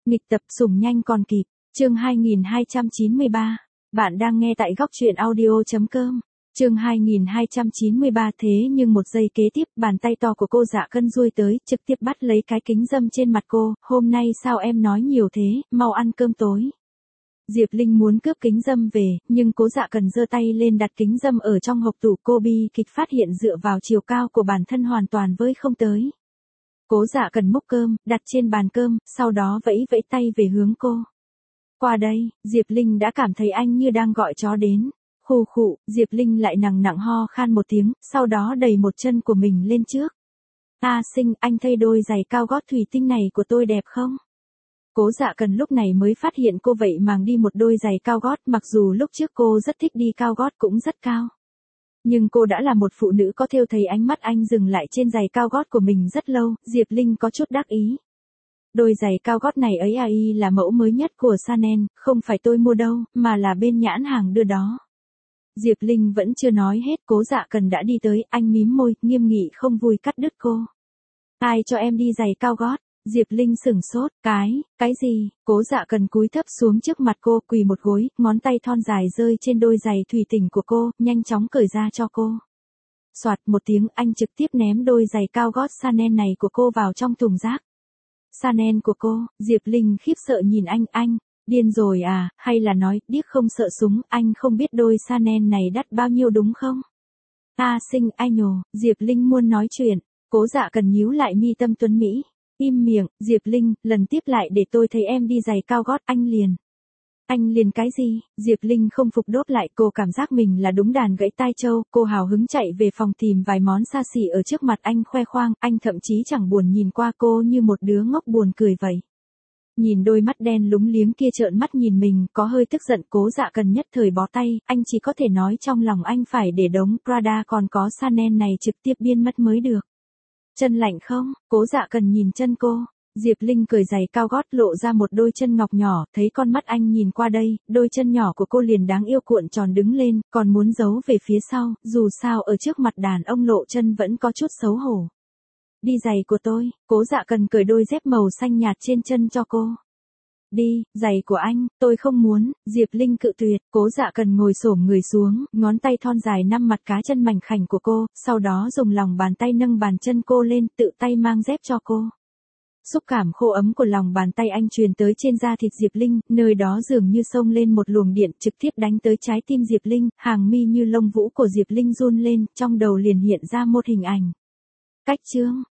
Nghịch tập sủng nhanh còn kịp, chương 2293. Bạn đang nghe tại góc truyện audio.com. Chương 2293 thế nhưng một giây kế tiếp bàn tay to của cô Dạ Cân duỗi tới, trực tiếp bắt lấy cái kính râm trên mặt cô, hôm nay sao em nói nhiều thế, mau ăn cơm tối. Diệp Linh muốn cướp kính râm về, nhưng Cố Dạ Cần giơ tay lên đặt kính râm ở trong hộc tủ, cô bi kịch phát hiện dựa vào chiều cao của bản thân hoàn toàn với không tới. Cố Dạ Cần múc cơm, đặt trên bàn cơm, sau đó vẫy vẫy tay về hướng cô. Qua đây, Diệp Linh đã cảm thấy anh như đang gọi chó đến. Khụ khụ, Diệp Linh lại nặng nặng ho khan một tiếng, sau đó đẩy một chân của mình lên trước. A Sinh, anh thấy đôi giày cao gót thủy tinh này của tôi đẹp không? Cố Dạ Cần lúc này mới phát hiện cô vậy mà đi một đôi giày cao gót, mặc dù lúc trước cô rất thích đi cao gót cũng rất cao. Nhưng cô đã là một phụ nữ có thêu, thấy ánh mắt anh dừng lại trên giày cao gót của mình rất lâu, Diệp Linh có chút đắc ý. Đôi giày cao gót này ấy AI là mẫu mới nhất của Chanel, không phải tôi mua đâu, mà là bên nhãn hàng đưa đó. Diệp Linh vẫn chưa nói hết, Cố Dạ Cần đã đi tới, anh mím môi, nghiêm nghị không vui cắt đứt cô. Ai cho em đi giày cao gót? Diệp Linh sửng sốt, cái gì? Cố Dạ Cần cúi thấp xuống trước mặt cô, quỳ một gối, ngón tay thon dài rơi trên đôi giày thủy tinh của cô, nhanh chóng cởi ra cho cô. Soạt một tiếng, anh trực tiếp ném đôi giày cao gót Chanel này của cô vào trong thùng rác. Chanel của cô? Diệp Linh khiếp sợ nhìn anh, điên rồi à, hay là nói, điếc không sợ súng, anh không biết đôi Chanel này đắt bao nhiêu đúng không? A Sinh, ai nhồ, Diệp Linh muốn nói chuyện, Cố Dạ Cần nhíu lại mi tâm tuấn Mỹ. Im miệng, Diệp Linh, lần tiếp lại để tôi thấy em đi giày cao gót, anh liền. Anh liền cái gì? Diệp Linh không phục đốt lại, cô cảm giác mình là đúng đàn gãy tai châu, cô hào hứng chạy về phòng tìm vài món xa xỉ ở trước mặt anh khoe khoang, anh thậm chí chẳng buồn nhìn qua cô như một đứa ngốc buồn cười vậy. Nhìn đôi mắt đen lúng liếng kia trợn mắt nhìn mình, có hơi tức giận, Cố Dạ Cần nhất thời bó tay, anh chỉ có thể nói trong lòng anh phải để đống Prada còn có Chanel này trực tiếp biên mất mới được. Chân lạnh không? Cố Dạ Cần nhìn chân cô. Diệp Linh cởi giày cao gót lộ ra một đôi chân ngọc nhỏ, thấy con mắt anh nhìn qua đây, đôi chân nhỏ của cô liền đáng yêu cuộn tròn đứng lên, còn muốn giấu về phía sau, dù sao ở trước mặt đàn ông lộ chân vẫn có chút xấu hổ. Đi giày của tôi, Cố Dạ Cần cởi đôi dép màu xanh nhạt trên chân cho cô. Đi, giày của anh, tôi không muốn, Diệp Linh cự tuyệt, Cố Dạ Cần ngồi xổm người xuống, ngón tay thon dài nắm mặt cá chân mảnh khảnh của cô, sau đó dùng lòng bàn tay nâng bàn chân cô lên, tự tay mang dép cho cô. Xúc cảm khô ấm của lòng bàn tay anh truyền tới trên da thịt Diệp Linh, nơi đó dường như xông lên một luồng điện trực tiếp đánh tới trái tim Diệp Linh, hàng mi như lông vũ của Diệp Linh run lên, trong đầu liền hiện ra một hình ảnh. Cách chương,